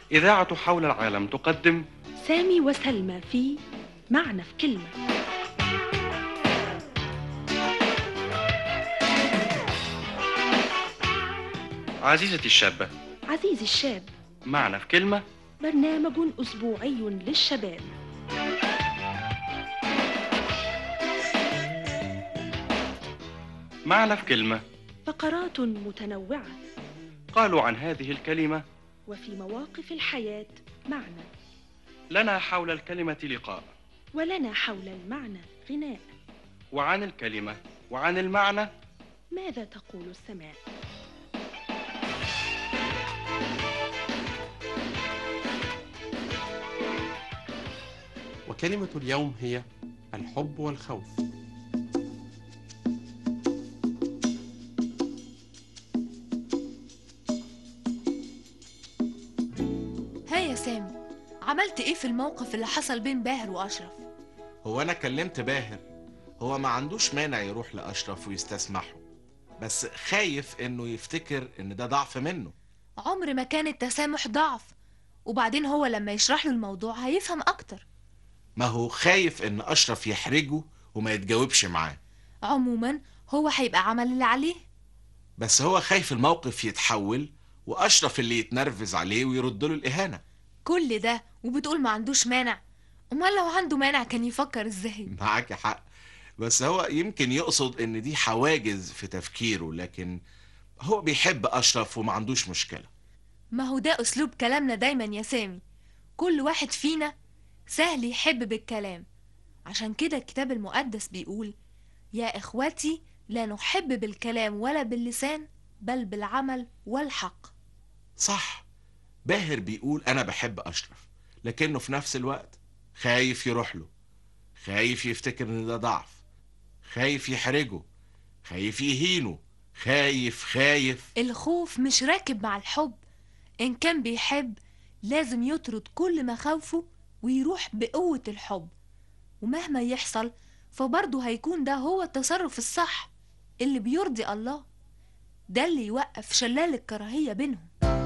إذاعة حول العالم تقدم سامي وسلمى في معنى في كلمة. عزيزتي الشابة، عزيزي الشاب، معنا في كلمة. برنامج أسبوعي للشباب. معنا في كلمة. فقرات متنوعة قالوا عن هذه الكلمة: وفي مواقف الحياة معنى، لنا حول الكلمة لقاء، ولنا حول المعنى غناء. وعن الكلمة وعن المعنى ماذا تقول السماء؟ وكلمة اليوم هي الحب والخوف. ها يا سامي، عملت ايه في الموقف اللي حصل بين باهر واشرف؟ هو أنا كلمت باهر، هو ما عندوش مانع يروح لأشرف ويستسمحه، بس خايف إنه يفتكر إن ده ضعف منه. عمر ما كان التسامح ضعف، وبعدين هو لما يشرح له الموضوع هيفهم اكتر. ما هو خايف إن أشرف يحرجه وما يتجاوبش معاه. عموما هو هيبقى عمل اللي عليه. بس هو خايف الموقف يتحول وأشرف اللي يتنرفز عليه ويرد له الإهانة. كل ده وبتقول ما عندوش مانع؟ امال لو عنده مانع كان يفكر ازاي؟ معاك حق، بس هو يمكن يقصد إن دي حواجز في تفكيره، لكن هو بيحب أشرف وما عندوش مشكلة. ما هو ده اسلوب كلامنا دايما يا سامي، كل واحد فينا سهل يحب بالكلام. عشان كده الكتاب المقدس بيقول: يا إخوتي، لا نحب بالكلام ولا باللسان، بل بالعمل والحق. صح، باهر بيقول أنا بحب أشرف، لكنه في نفس الوقت خايف يروح له، خايف يفتكر إن ده ضعف، خايف يحرجه، خايف يهينه، خايف. الخوف مش راكب مع الحب. إن كان بيحب لازم يطرد كل مخاوفه ويروح بقوة الحب، ومهما يحصل فبرضه هيكون ده هو التصرف الصح اللي بيرضي الله، ده اللي يوقف شلال الكراهية بينهم.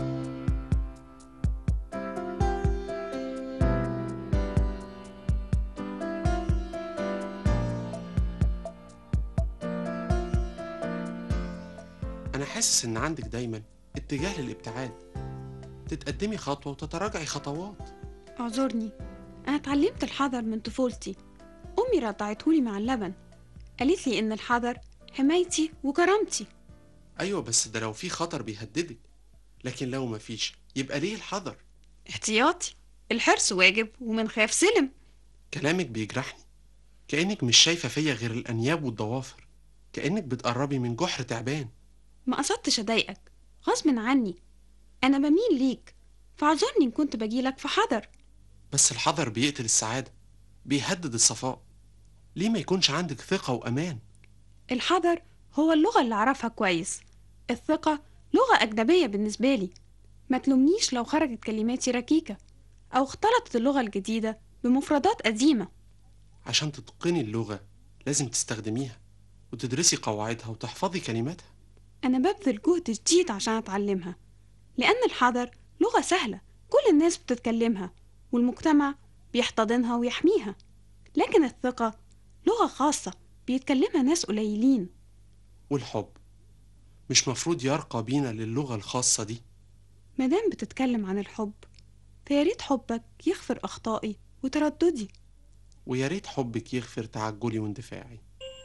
أنا حاسس إن عندك دايما اتجاه للابتعاد، تتقدمي خطوة وتتراجعي خطوات. اعذرني، أنا اتعلمت الحذر من طفولتي. أمي رضعتهولي مع اللبن، قالت لي إن الحذر حمايتي وكرامتي. أيوة، بس ده لو في خطر بيهددك، لكن لو مفيش يبقى ليه الحذر؟ احتياطي، الحرص واجب ومن خاف سلم. كلامك بيجرحني، كأنك مش شايفة فيا غير الأنياب والضوافر، كأنك بتقربي من جحر تعبان. ما قصدتش أضايقك، غصب عني، أنا بميل ليك، فاعذرني إن كنت بجيلك في حذر. بس الحذر بيقتل السعادة، بيهدد الصفاء. ليه ما يكونش عندك ثقة وأمان؟ الحذر هو اللغة اللي أعرفها كويس، الثقة لغة أجنبية بالنسبة لي. ما تلومنيش لو خرجت كلماتي ركيكة أو اختلطت اللغة الجديدة بمفردات قديمة. عشان تتقني اللغة لازم تستخدميها وتدرسي قواعدها وتحفظي كلماتها. أنا ببذل جهد جديد عشان أتعلمها، لأن الحذر لغة سهلة كل الناس بتتكلمها والمجتمع بيحتضنها ويحميها، لكن الثقة لغة خاصة بيتكلمها ناس قليلين. والحب مش مفروض يرقى بينا للغة الخاصة دي؟ مادام بتتكلم عن الحب فياريت حبك يغفر أخطائي وترددي. وياريت حبك يغفر تعجلي واندفاعي.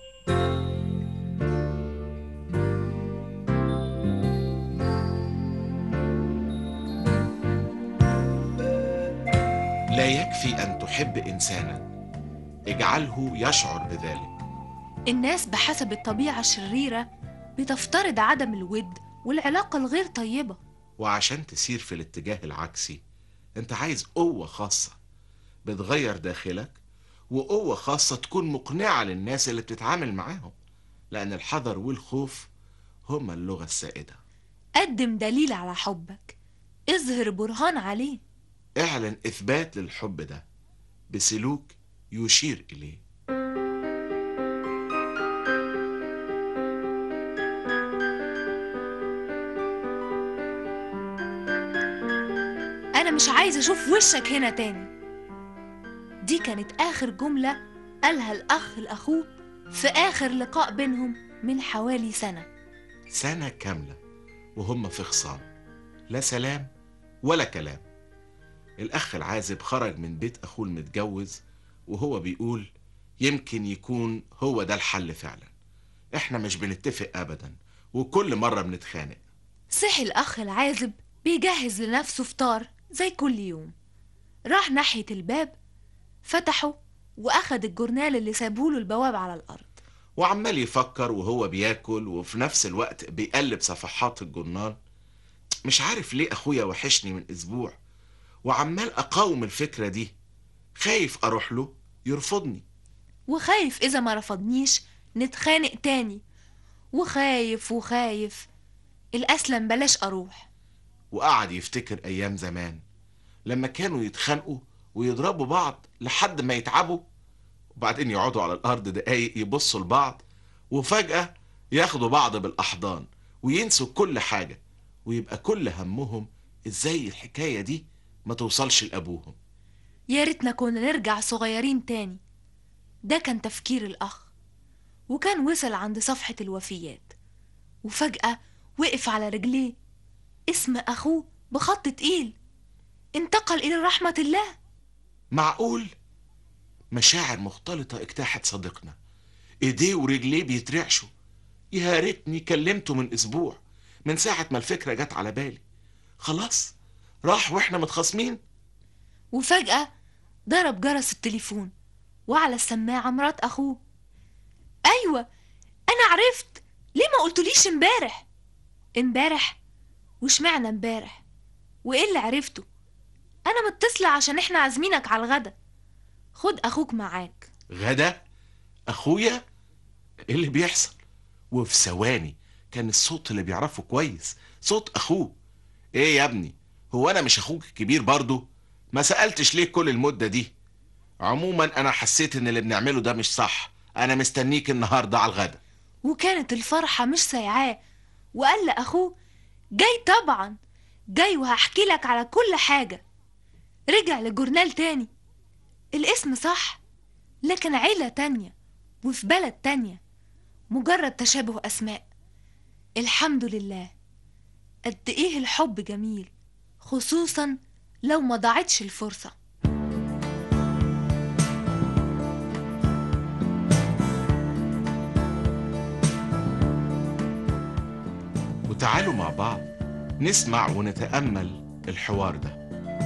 لا يكفي أن تحب إنسانا، اجعله يشعر بذلك. الناس بحسب الطبيعة الشريرة بتفترض عدم الود والعلاقة الغير طيبة. وعشان تسير في الاتجاه العكسي انت عايز قوة خاصة بتغير داخلك، وقوة خاصة تكون مقنعة للناس اللي بتتعامل معاهم، لأن الحذر والخوف هما اللغة السائدة. قدم دليل على حبك، اظهر برهان عليه. اعلن إثبات للحب ده بسلوك يشير إليه. أنا مش عايز أشوف وشك هنا تاني. دي كانت آخر جملة قالها الأخ لأخوه في آخر لقاء بينهم من حوالي سنة. سنة كاملة وهم في خصام، لا سلام ولا كلام. الأخ العازب خرج من بيت أخوه المتجوز وهو بيقول يمكن يكون هو ده الحل فعلا. احنا مش بنتفق أبدا وكل مرة بنتخانق. صحي الأخ العازب بيجهز لنفسه فطار زي كل يوم. راح ناحية الباب، فتحه وأخد الجورنال اللي سابهوله البواب على الأرض، وعمال يفكر وهو بياكل وفي نفس الوقت بيقلب صفحات الجورنال. مش عارف ليه أخويا وحشني من أسبوع وعمال أقاوم الفكرة دي، خايف أروح له يرفضني، وخايف إذا ما رفضنيش نتخانق تاني، وخايف الأسلم بلاش أروح. وقعد يفتكر أيام زمان لما كانوا يتخانقوا ويضربوا بعض لحد ما يتعبوا، وبعدين يقعدوا على الأرض دقايق يبصوا لبعض وفجأة ياخدوا بعض بالأحضان وينسوا كل حاجة، ويبقى كل همهم إزاي الحكاية دي ما توصلش لأبوهم. يا ريتنا كنا نرجع صغيرين تاني. ده كان تفكير الأخ، وكان وصل عند صفحة الوفيات وفجأة وقف على رجليه. اسم أخوه بخط تقيل انتقل إلى رحمة الله. معقول؟ مشاعر مختلطة اجتاحت صديقنا، ايديه ورجليه بيترعشوا. يا ريتني كلمته من اسبوع، من ساعة ما الفكرة جت على بالي. خلاص راح واحنا متخاصمين. وفجأة ضرب جرس التليفون وعلى السماعة مرات أخوه. أيوة، أنا عرفت ليه ما قلتوليش امبارح وشمعنا امبارح وإيه اللي عرفته؟ أنا متصلة عشان إحنا عازمينك على الغدا. خد أخوك معاك. غدا؟ أخويا؟ إيه اللي بيحصل؟ وفي ثواني كان الصوت اللي بيعرفه كويس، صوت أخوه. إيه يا ابني، هو أنا مش أخوك الكبير برضو؟ ما سألتش ليه كل المدة دي؟ عموما أنا حسيت إن اللي بنعمله ده مش صح. أنا مستنيك النهاردة على الغدا. وكانت الفرحة مش سايعاه، وقال لأخوه جاي طبعا، جاي وهحكي لك على كل حاجة. رجع لجورنال تاني، الاسم صح لكن عيلة تانية وفي بلد تانية، مجرد تشابه أسماء. الحمد لله، قد إيه الحب جميل، خصوصا لو ما ضاعتش الفرصة. وتعالوا مع بعض نسمع ونتأمل الحوار ده.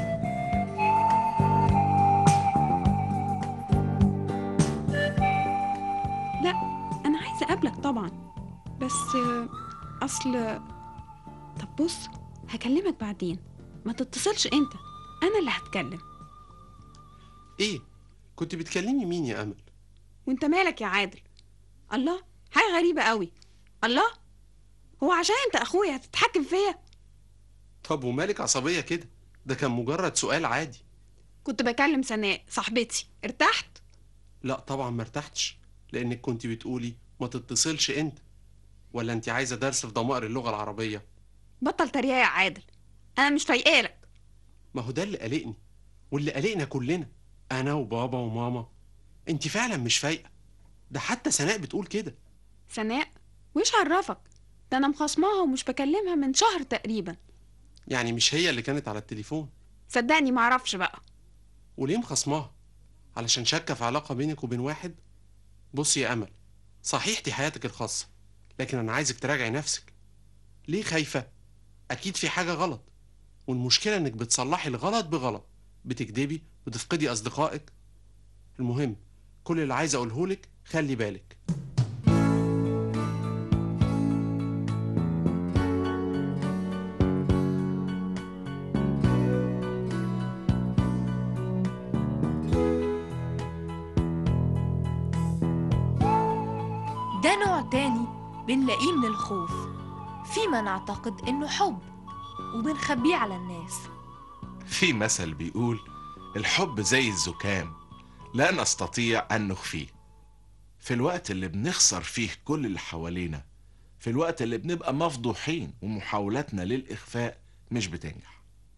لا، أنا عايزة أقابلك طبعا، بس أصل... طب بص، هكلمك بعدين، ما تتصلش أنت، أنا اللي هتكلم. ايه؟ كنت بتكلمي مين يا امل؟ وانت مالك يا عادل؟ الله، حاجة غريبة قوي. الله، هو عشان انت أخويا هتتحكم فيا؟ طب ومالك عصبية كده؟ ده كان مجرد سؤال عادي. كنت بكلم سناء صاحبتي، ارتحت؟ لا طبعا ما ارتحتش، لانك كنت بتقولي ما تتصلش انت. ولا انت عايزة درس في ضمائر اللغة العربية؟ بطل تريقة يا عادل، أنا مش فايقالك. ما هو ده اللي قلقني واللي قلقنا كلنا، انا وبابا وماما. انت فعلا مش فايقة، ده حتى سناء بتقول كده. سناء؟ وإيش عرفك؟ ده أنا مخاصماها ومش بكلمها من شهر تقريبا. يعني مش هي اللي كانت على التليفون؟ صدقني معرفش بقى. وليه مخاصماها؟ علشان شاكة في علاقة بينك وبين واحد؟ بصي يا أمل، صحيح دي حياتك الخاصة، لكن أنا عايزك تراجعي نفسك. ليه خايفة؟ أكيد في حاجة غلط، والمشكلة إنك بتصلحي الغلط بغلط، بتكدبي، بتفقدي أصدقائك. المهم، كل اللي عايز أقولهولك خلي بالك. ده نوع تاني بنلاقيه من الخوف، فيما نعتقد إنه حب وبنخبيه على الناس. في مثل بيقول الحب زي الزكام لا نستطيع أن نخفيه. في الوقت اللي بنخسر فيه كل اللي حوالينا، في الوقت اللي بنبقى مفضوحين ومحاولاتنا للإخفاء مش بتنجح.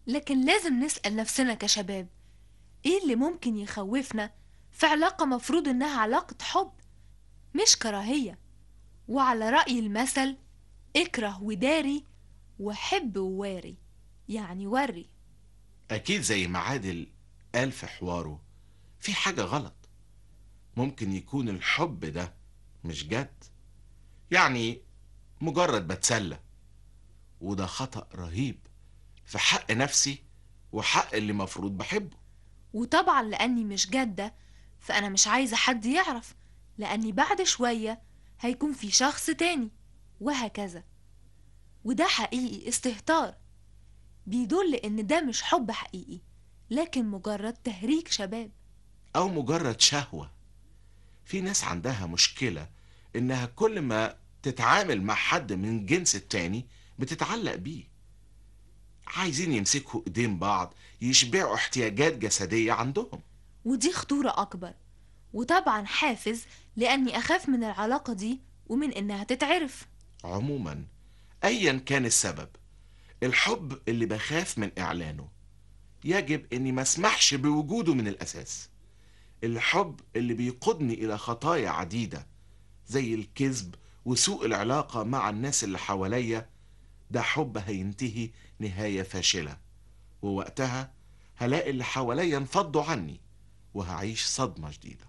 لكن لازم نسأل نفسنا كشباب، ايه اللي ممكن يخوفنا في علاقة مفروض انها علاقة حب مش كراهية؟ وعلى رأي المثل، اكره وداري وحب وواري، يعني وري. أكيد زي ما عادل قال في حواره، في حاجة غلط. ممكن يكون الحب ده مش جد، يعني مجرد بتسلى، وده خطأ رهيب في حق نفسي وحق اللي مفروض بحبه. وطبعا لأني مش جادة فأنا مش عايزة حد يعرف، لأني بعد شوية هيكون في شخص تاني، وهكذا. وده حقيقي استهتار، بيدل إن ده مش حب حقيقي، لكن مجرد تهريج شباب. أو مجرد شهوة. في ناس عندها مشكلة إنها كل ما تتعامل مع حد من جنس التاني بتتعلق بيه، عايزين يمسكوا ايدين بعض يشبعوا احتياجات جسدية عندهم. ودي خطورة أكبر، وطبعا حافز لأني أخاف من العلاقة دي ومن إنها تتعرف. عموما أيا كان السبب، الحب اللي بخاف من إعلانه يجب إني ما اسمحش بوجوده من الأساس. الحب اللي بيقودني إلى خطايا عديدة زي الكذب وسوء العلاقة مع الناس اللي حواليا، ده حب هينتهي نهاية فاشلة، ووقتها هلاقي اللي حواليا انفضوا عني وهعيش صدمة جديدة.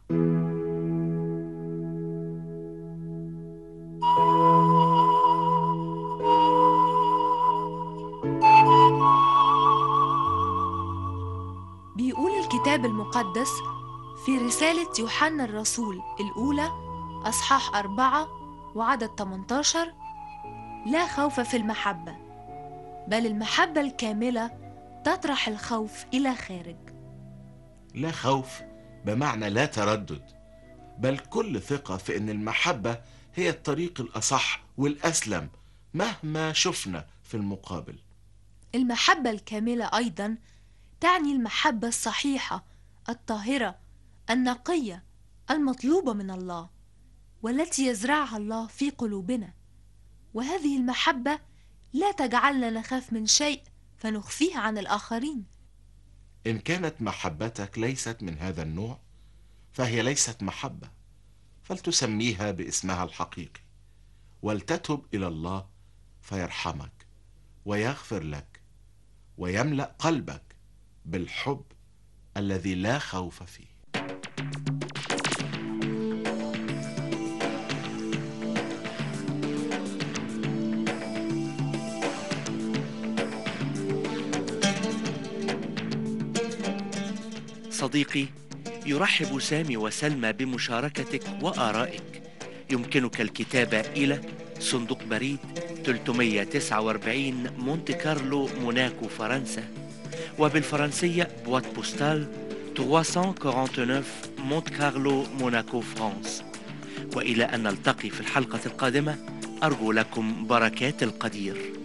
بيقول الكتاب المقدس في رسالة يوحنا الرسول الأولى أصحاح 4 وعدد 18: لا خوف في المحبة، بل المحبة الكاملة تطرح الخوف إلى خارج. لا خوف بمعنى لا تردد، بل كل ثقة في أن المحبة هي الطريق الأصح والأسلم مهما شفنا في المقابل. المحبة الكاملة أيضا تعني المحبة الصحيحة الطاهرة النقية المطلوبة من الله، والتي يزرعها الله في قلوبنا. وهذه المحبة لا تجعلنا نخاف من شيء فنخفيه عن الآخرين. إن كانت محبتك ليست من هذا النوع فهي ليست محبة، فلتسميها باسمها الحقيقي، ولتتب إلى الله فيرحمك ويغفر لك ويملأ قلبك بالحب الذي لا خوف فيه. صديقي، يرحب سامي وسلمى بمشاركتك وآرائك. يمكنك الكتابة إلى صندوق بريد 349 مونte كارلو موناكو فرنسا، وبالفرنسية بوات بوستال 349 مونte كارلو موناكو فرانس. وإلى أن نلتقي في الحلقة القادمة، أرجو لكم بركات القدير.